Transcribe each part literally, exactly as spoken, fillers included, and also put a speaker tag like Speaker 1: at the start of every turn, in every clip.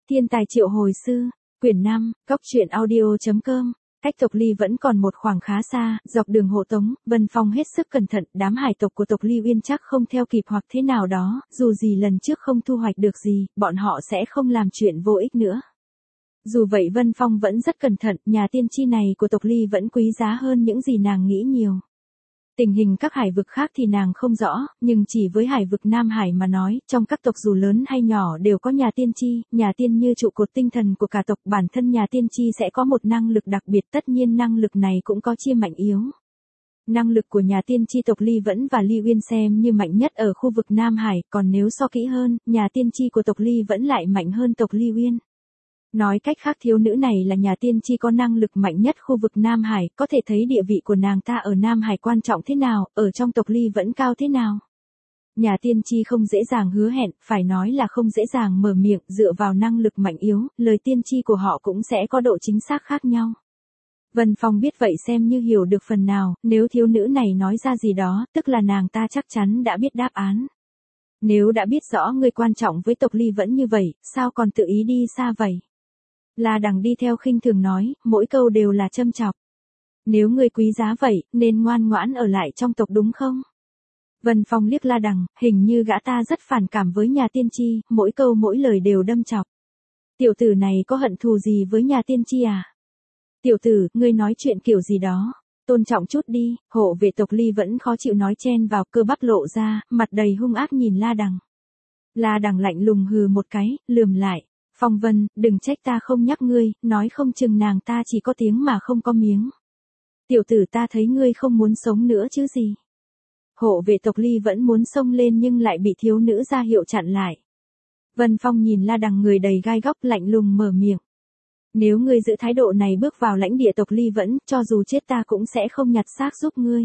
Speaker 1: Thiên tài triệu hồi sư, quyển năm, góc truyện audio.com. Cách tộc Ly vẫn còn một khoảng khá xa, dọc đường hộ tống, Vân Phong hết sức cẩn thận, đám hải tộc của tộc Ly Uyên chắc không theo kịp hoặc thế nào đó, dù gì lần trước không thu hoạch được gì, bọn họ sẽ không làm chuyện vô ích nữa. Dù vậy Vân Phong vẫn rất cẩn thận, nhà tiên tri này của tộc Ly vẫn quý giá hơn những gì nàng nghĩ nhiều. Tình hình các hải vực khác thì nàng không rõ, nhưng chỉ với hải vực Nam Hải mà nói, trong các tộc dù lớn hay nhỏ đều có nhà tiên tri, nhà tiên như trụ cột tinh thần của cả tộc, bản thân nhà tiên tri sẽ có một năng lực đặc biệt, tất nhiên năng lực này cũng có chia mạnh yếu. Năng lực của nhà tiên tri tộc Ly Vẫn và Ly Uyên xem như mạnh nhất ở khu vực Nam Hải, còn nếu so kỹ hơn, nhà tiên tri của tộc Ly Vẫn lại mạnh hơn tộc Ly Uyên. Nói cách khác thiếu nữ này là nhà tiên tri có năng lực mạnh nhất khu vực Nam Hải, có thể thấy địa vị của nàng ta ở Nam Hải quan trọng thế nào, ở trong tộc Ly Vẫn cao thế nào. Nhà tiên tri không dễ dàng hứa hẹn, phải nói là không dễ dàng mở miệng, dựa vào năng lực mạnh yếu, lời tiên tri của họ cũng sẽ có độ chính xác khác nhau. Vân Phong biết vậy xem như hiểu được phần nào, nếu thiếu nữ này nói ra gì đó, tức là nàng ta chắc chắn đã biết đáp án. Nếu đã biết rõ người quan trọng với tộc Ly Vẫn như vậy, sao còn tự ý đi xa vậy? La Đằng đi theo khinh thường nói, mỗi câu đều là châm chọc. Nếu người quý giá vậy, nên ngoan ngoãn ở lại trong tộc đúng không? Vân Phong liếc La Đằng, hình như gã ta rất phản cảm với nhà tiên tri, mỗi câu mỗi lời đều đâm chọc. Tiểu tử này có hận thù gì với nhà tiên tri à? Tiểu tử, ngươi nói chuyện kiểu gì đó? Tôn trọng chút đi, hộ vệ tộc Ly vẫn khó chịu nói chen vào, cơ bắp lộ ra, mặt đầy hung ác nhìn La Đằng. La Đằng lạnh lùng hừ một cái, lườm lại. Phong Vân, đừng trách ta không nhắc ngươi, nói không chừng nàng ta chỉ có tiếng mà không có miếng. Tiểu tử ta thấy ngươi không muốn sống nữa chứ gì. Hộ vệ tộc Ly vẫn muốn xông lên nhưng lại bị thiếu nữ ra hiệu chặn lại. Vân Phong nhìn La Đằng người đầy gai góc lạnh lùng mở miệng. Nếu ngươi giữ thái độ này bước vào lãnh địa tộc Ly Vẫn, cho dù chết ta cũng sẽ không nhặt xác giúp ngươi.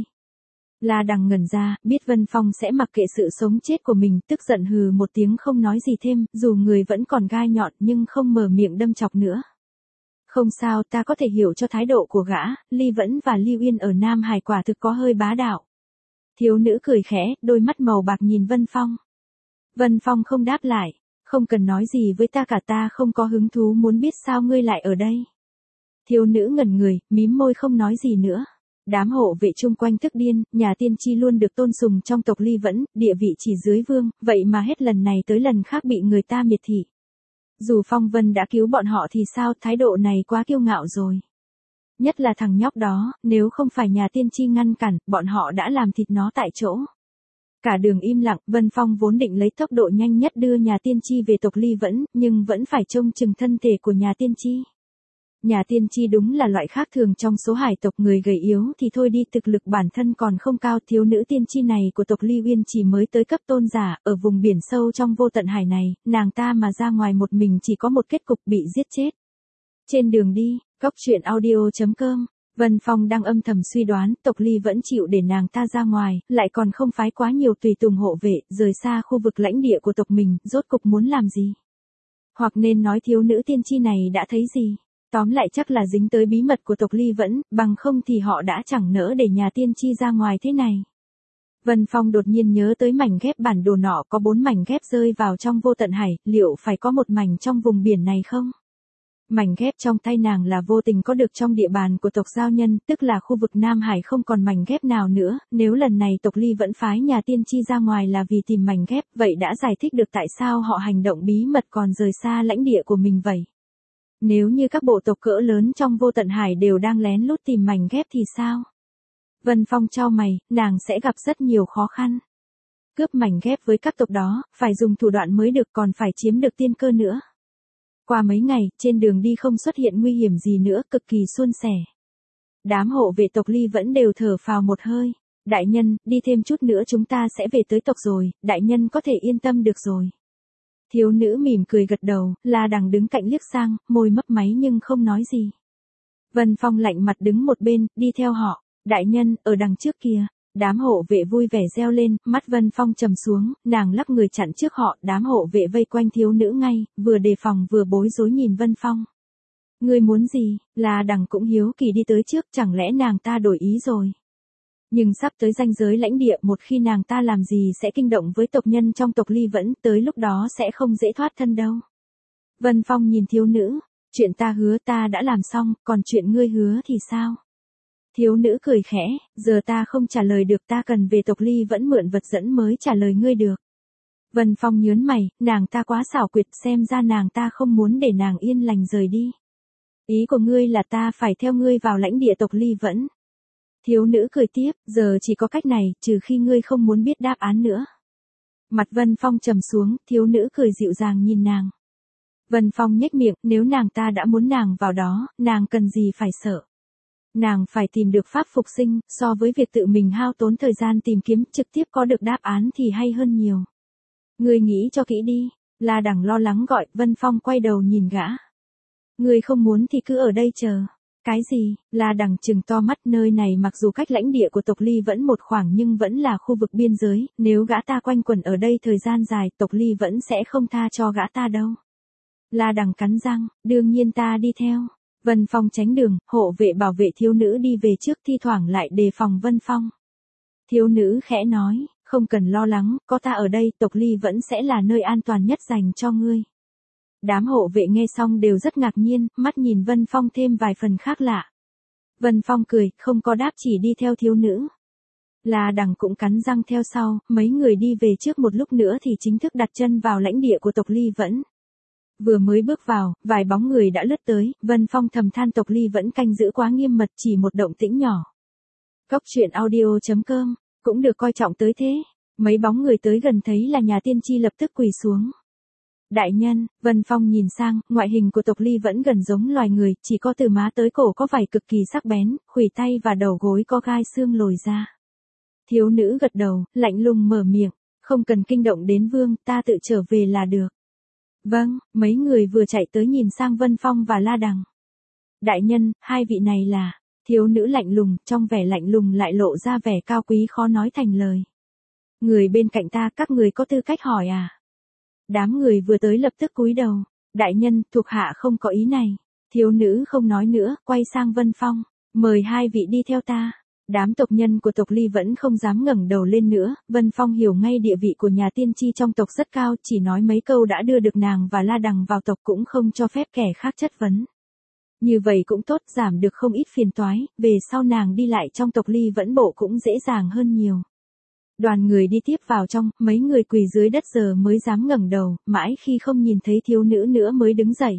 Speaker 1: La Đằng ngẩn ra, biết Vân Phong sẽ mặc kệ sự sống chết của mình, tức giận hừ một tiếng không nói gì thêm, dù người vẫn còn gai nhọn nhưng không mở miệng đâm chọc nữa. Không sao, ta có thể hiểu cho thái độ của gã, Ly Vẫn và Ly Uyên ở Nam Hải quả thực có hơi bá đạo. Thiếu nữ cười khẽ, đôi mắt màu bạc nhìn Vân Phong. Vân Phong không đáp lại, không cần nói gì với ta cả, ta không có hứng thú muốn biết sao ngươi lại ở đây. Thiếu nữ ngẩn người, mím môi không nói gì nữa. Đám hộ vệ chung quanh tức điên, nhà tiên tri luôn được tôn sùng trong tộc Ly Vẫn, địa vị chỉ dưới vương, vậy mà hết lần này tới lần khác bị người ta miệt thị. Dù Phong Vân đã cứu bọn họ thì sao, thái độ này quá kiêu ngạo rồi. Nhất là thằng nhóc đó, nếu không phải nhà tiên tri ngăn cản, bọn họ đã làm thịt nó tại chỗ. Cả đường im lặng, Vân Phong vốn định lấy tốc độ nhanh nhất đưa nhà tiên tri về tộc Ly Vẫn, nhưng vẫn phải trông chừng thân thể của nhà tiên tri. Nhà tiên tri đúng là loại khác thường trong số hải tộc, người gầy yếu thì thôi đi, thực lực bản thân còn không cao. Thiếu nữ tiên tri này của tộc Ly Uyên chỉ mới tới cấp tôn giả, ở vùng biển sâu trong vô tận hải này, nàng ta mà ra ngoài một mình chỉ có một kết cục bị giết chết. Trên đường đi, góc truyện audio.com, Vân Phong đang âm thầm suy đoán, tộc Ly vẫn chịu để nàng ta ra ngoài, lại còn không phái quá nhiều tùy tùng hộ vệ, rời xa khu vực lãnh địa của tộc mình, rốt cục muốn làm gì? Hoặc nên nói thiếu nữ tiên tri này đã thấy gì? Tóm lại chắc là dính tới bí mật của tộc Ly Vẫn, bằng không thì họ đã chẳng nỡ để nhà tiên tri ra ngoài thế này. Vân Phong đột nhiên nhớ tới mảnh ghép bản đồ nọ, có bốn mảnh ghép rơi vào trong vô tận hải, liệu phải có một mảnh trong vùng biển này không? Mảnh ghép trong tay nàng là vô tình có được trong địa bàn của tộc Giao Nhân, tức là khu vực Nam Hải không còn mảnh ghép nào nữa, nếu lần này tộc Ly vẫn phái nhà tiên tri ra ngoài là vì tìm mảnh ghép, vậy đã giải thích được tại sao họ hành động bí mật còn rời xa lãnh địa của mình vậy. Nếu như các bộ tộc cỡ lớn trong vô tận hải đều đang lén lút tìm mảnh ghép thì sao? Vân Phong chau mày, nàng sẽ gặp rất nhiều khó khăn. Cướp mảnh ghép với các tộc đó, phải dùng thủ đoạn mới được, còn phải chiếm được tiên cơ nữa. Qua mấy ngày, trên đường đi không xuất hiện nguy hiểm gì nữa, cực kỳ suôn sẻ. Đám hộ vệ tộc Ly vẫn đều thở phào một hơi. Đại nhân, đi thêm chút nữa chúng ta sẽ về tới tộc rồi, đại nhân có thể yên tâm được rồi. Thiếu nữ mỉm cười gật đầu, La Đằng đứng cạnh liếc sang, môi mấp máy nhưng không nói gì. Vân Phong lạnh mặt đứng một bên, đi theo họ. Đại nhân, ở đằng trước kia. Đám hộ vệ vui vẻ reo lên, mắt Vân Phong trầm xuống, nàng lắc người chặn trước họ, đám hộ vệ vây quanh thiếu nữ ngay, vừa đề phòng vừa bối rối nhìn Vân Phong. Ngươi muốn gì? La Đằng cũng hiếu kỳ đi tới trước, chẳng lẽ nàng ta đổi ý rồi? Nhưng sắp tới ranh giới lãnh địa, một khi nàng ta làm gì sẽ kinh động với tộc nhân trong tộc Ly Vẫn, tới lúc đó sẽ không dễ thoát thân đâu. Vân Phong nhìn thiếu nữ, chuyện ta hứa ta đã làm xong, còn chuyện ngươi hứa thì sao? Thiếu nữ cười khẽ, giờ ta không trả lời được, ta cần về tộc Ly vẫn mượn vật dẫn mới trả lời ngươi được. Vân Phong nhớn mày, nàng ta quá xảo quyệt, xem ra nàng ta không muốn để nàng yên lành rời đi. Ý của ngươi là ta phải theo ngươi vào lãnh địa tộc Ly vẫn. Thiếu nữ cười tiếp, giờ chỉ có cách này, trừ khi ngươi không muốn biết đáp án nữa. Mặt Vân Phong trầm xuống, thiếu nữ cười dịu dàng nhìn nàng. Vân Phong nhếch miệng, nếu nàng ta đã muốn nàng vào đó, nàng cần gì phải sợ. Nàng phải tìm được pháp phục sinh, so với việc tự mình hao tốn thời gian tìm kiếm, trực tiếp có được đáp án thì hay hơn nhiều. Ngươi nghĩ cho kỹ đi, La Đằng lo lắng gọi, Vân Phong quay đầu nhìn gã. Ngươi không muốn thì cứ ở đây chờ. Cái gì? La Đằng trừng to mắt, nơi này mặc dù cách lãnh địa của tộc Ly vẫn một khoảng nhưng vẫn là khu vực biên giới, nếu gã ta quanh quẩn ở đây thời gian dài, tộc Ly vẫn sẽ không tha cho gã ta đâu. La Đằng cắn răng, đương nhiên ta đi theo. Vân Phong tránh đường, hộ vệ bảo vệ thiếu nữ đi về trước, thi thoảng lại đề phòng Vân Phong. Thiếu nữ khẽ nói, không cần lo lắng, có ta ở đây, tộc Ly vẫn sẽ là nơi an toàn nhất dành cho ngươi. Đám hộ vệ nghe xong đều rất ngạc nhiên, mắt nhìn Vân Phong thêm vài phần khác lạ. Vân Phong cười, không có đáp, chỉ đi theo thiếu nữ. La Đằng cũng cắn răng theo sau, mấy người đi về trước một lúc nữa thì chính thức đặt chân vào lãnh địa của tộc Ly vẫn. Vừa mới bước vào, vài bóng người đã lướt tới, Vân Phong thầm than tộc Ly vẫn canh giữ quá nghiêm mật, chỉ một động tĩnh nhỏ. Cốc truyện audio chấm com, cũng được coi trọng tới thế. Mấy bóng người tới gần thấy là nhà tiên tri lập tức quỳ xuống. Đại nhân, Vân Phong nhìn sang, ngoại hình của tộc Ly vẫn gần giống loài người, chỉ có từ má tới cổ có vảy cực kỳ sắc bén, khuỷu tay và đầu gối có gai xương lồi ra. Thiếu nữ gật đầu, lạnh lùng mở miệng, không cần kinh động đến vương, ta tự trở về là được. Vâng, mấy người vừa chạy tới nhìn sang Vân Phong và La Đằng. Đại nhân, hai vị này là, thiếu nữ lạnh lùng, trong vẻ lạnh lùng lại lộ ra vẻ cao quý khó nói thành lời. Người bên cạnh ta, các người có tư cách hỏi à? Đám người vừa tới lập tức cúi đầu. Đại nhân, thuộc hạ không có ý này. Thiếu nữ không nói nữa, quay sang Vân Phong. Mời hai vị đi theo ta. Đám tộc nhân của tộc Ly vẫn không dám ngẩng đầu lên nữa, Vân Phong hiểu ngay địa vị của nhà tiên tri trong tộc rất cao, chỉ nói mấy câu đã đưa được nàng và La Đằng vào tộc, cũng không cho phép kẻ khác chất vấn. Như vậy cũng tốt, giảm được không ít phiền toái, về sau nàng đi lại trong tộc Ly vẫn bộ cũng dễ dàng hơn nhiều. Đoàn người đi tiếp vào trong, mấy người quỳ dưới đất giờ mới dám ngẩng đầu, mãi khi không nhìn thấy thiếu nữ nữa mới đứng dậy.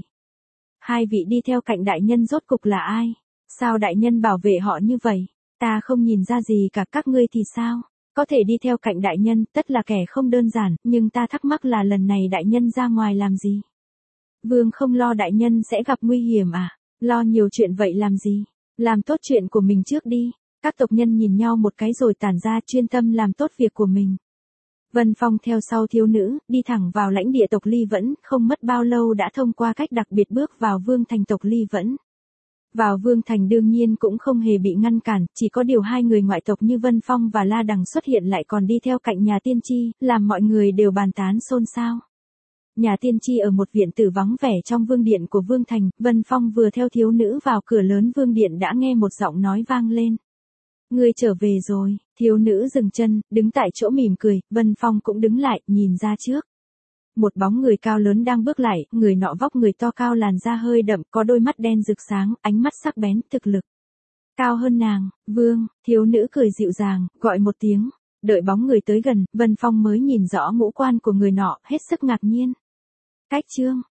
Speaker 1: Hai vị đi theo cạnh đại nhân rốt cục là ai? Sao đại nhân bảo vệ họ như vậy? Ta không nhìn ra gì cả, các ngươi thì sao? Có thể đi theo cạnh đại nhân, tất là kẻ không đơn giản, nhưng ta thắc mắc là lần này đại nhân ra ngoài làm gì? Vương không lo đại nhân sẽ gặp nguy hiểm à? Lo nhiều chuyện vậy làm gì? Làm tốt chuyện của mình trước đi. Các tộc nhân nhìn nhau một cái rồi tản ra, chuyên tâm làm tốt việc của mình. Vân Phong theo sau thiếu nữ, đi thẳng vào lãnh địa tộc Ly vẫn, không mất bao lâu đã thông qua cách đặc biệt bước vào vương thành tộc Ly vẫn. Vào vương thành đương nhiên cũng không hề bị ngăn cản, chỉ có điều hai người ngoại tộc như Vân Phong và La Đằng xuất hiện lại còn đi theo cạnh nhà tiên tri, làm mọi người đều bàn tán xôn xao. Nhà tiên tri ở một viện tử vắng vẻ trong vương điện của vương thành, Vân Phong vừa theo thiếu nữ vào cửa lớn vương điện đã nghe một giọng nói vang lên. Ngươi trở về rồi, thiếu nữ dừng chân, đứng tại chỗ mỉm cười, Vân Phong cũng đứng lại, nhìn ra trước. Một bóng người cao lớn đang bước lại, người nọ vóc người to cao, làn da hơi đậm, có đôi mắt đen rực sáng, ánh mắt sắc bén, thực lực cao hơn nàng. Vương, thiếu nữ cười dịu dàng, gọi một tiếng, đợi bóng người tới gần, Vân Phong mới nhìn rõ ngũ quan của người nọ, hết sức ngạc nhiên. Cách trương,